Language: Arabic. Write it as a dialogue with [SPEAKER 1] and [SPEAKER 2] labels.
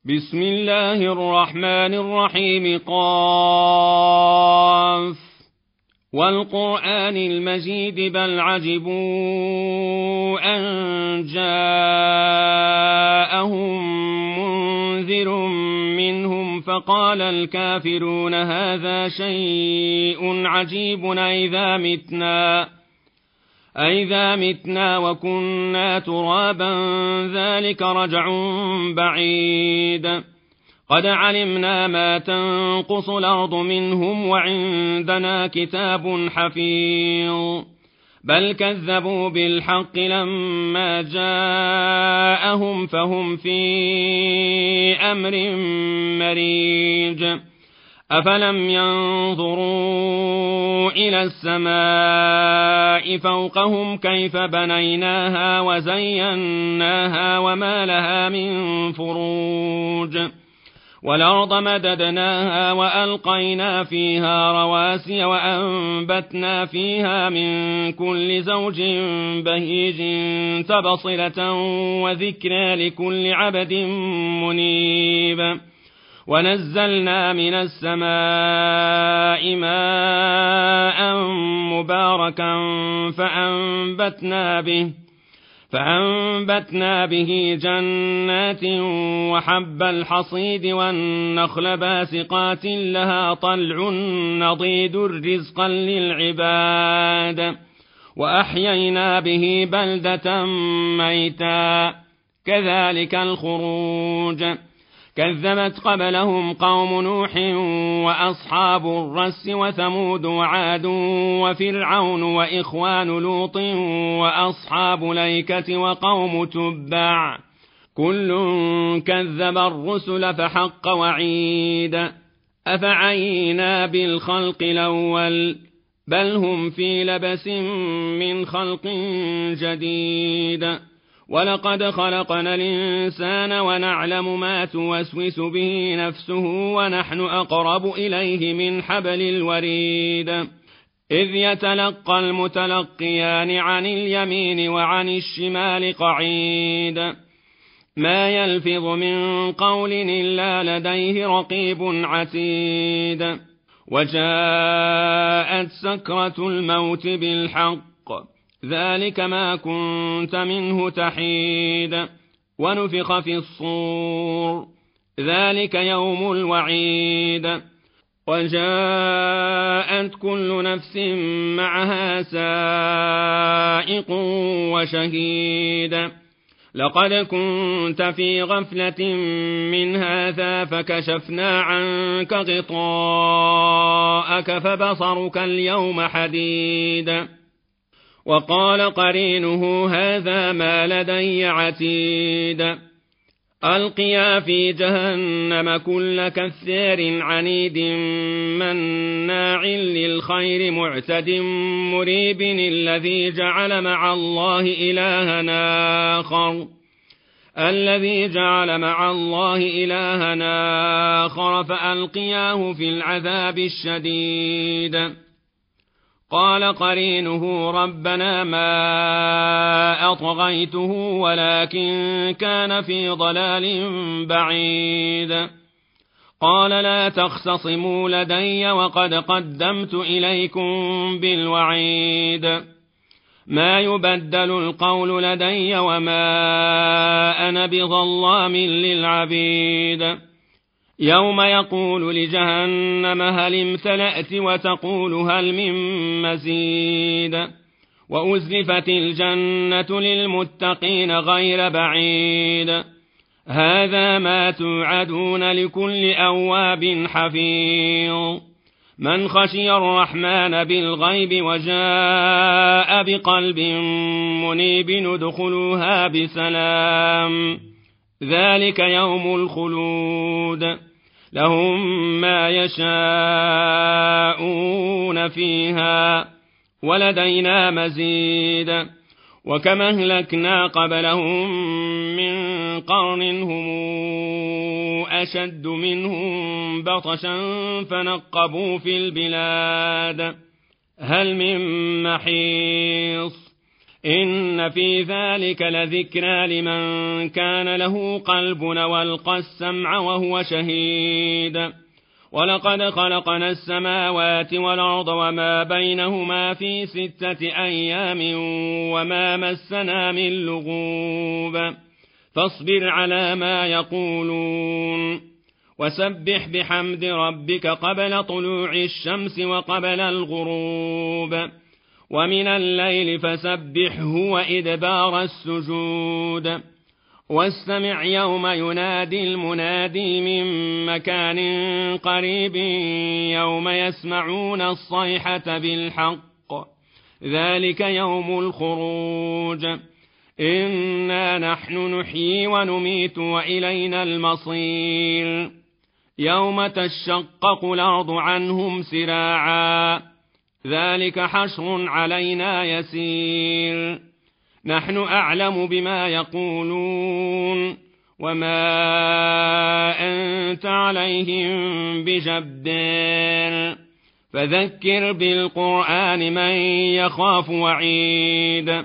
[SPEAKER 1] بسم الله الرحمن الرحيم قاف والقرآن المجيد بل عجبوا أن جاءهم منذر منهم فقال الكافرون هذا شيء عجيب أئذا متنا وكنا ترابا ذلك رجع بعيد قد علمنا ما تنقص الأرض منهم وعندنا كتاب حفيظ بل كذبوا بالحق لما جاءهم فهم في أمر مريج أفلم ينظروا إلى السماء فوقهم كيف بنيناها وزيناها وما لها من فروج والأرض مددناها وألقينا فيها رواسي وأنبتنا فيها من كل زوج بهيج تبصرة وذكرى لكل عبد منيب ونزلنا من السماء ماء مباركا فأنبتنا به جنات وحب الحصيد والنخل باسقات لها طلع نضيد رزقا للعباد وأحيينا به بلدة ميتا كذلك الخروج كذبت قبلهم قوم نوح وأصحاب الرس وثمود وعاد وفرعون وإخوان لوط وأصحاب الأيكة وقوم تبع كل كذب الرسل فحق وعيد أفعينا بالخلق الأول بل هم في لبس من خلق جديد ولقد خلقنا الإنسان ونعلم ما توسوس به نفسه ونحن أقرب إليه من حبل الوريد إذ يتلقى المتلقيان عن اليمين وعن الشمال قعيد ما يلفظ من قول إلا لديه رقيب عتيد وجاءت سكرة الموت بالحق ذلك ما كنت منه تحيد ونفخ في الصور ذلك يوم الوعيد وجاءت كل نفس معها سائق وشهيد لقد كنت في غفلة من هذا فكشفنا عنك غطاءك فبصرك اليوم حديد وقال قرينه هذا ما لدي عتيد ألقيا في جهنم كل كثير عنيد مناع للخير معتد مريب الذي جعل مع الله إلهنا آخر فألقياه في العذاب الشديد قال قرينه ربنا ما أطغيته ولكن كان في ضلال بعيد قال لا تختصموا لدي وقد قدمت إليكم بالوعيد ما يبدل القول لدي وما أنا بظلام للعبيد يوم يقول لجهنم هل امتلأت وتقول هل من مزيد وأزلفت الجنة للمتقين غير بعيد هذا ما توعدون لكل أواب حفيظ من خشي الرحمن بالغيب وجاء بقلب منيب ندخلوها بسلام ذلك يوم الخلود لهم ما يشاءون فيها ولدينا مزيد وكما أهلكنا قبلهم من قرن هم أشد منهم بطشا فنقبوا في البلاد هل من محيص إن في ذلك لذكرى لمن كان له قلب والقى السمع وهو شهيد ولقد خلقنا السماوات والأرض وما بينهما في 6 أيام وما مسنا من لغوب فاصبر على ما يقولون وسبح بحمد ربك قبل طلوع الشمس وقبل الغروب ومن الليل فسبحه وإدبار السجود واستمع يوم ينادي المنادي من مكان قريب يوم يسمعون الصيحة بالحق ذلك يوم الخروج إنا نحن نحيي ونميت وإلينا المصير يوم تشقق الأرض عنهم سراعا ذلك حشر علينا يسير نحن أعلم بما يقولون وما أنت عليهم بجبار فذكر بالقرآن من يخاف وعيد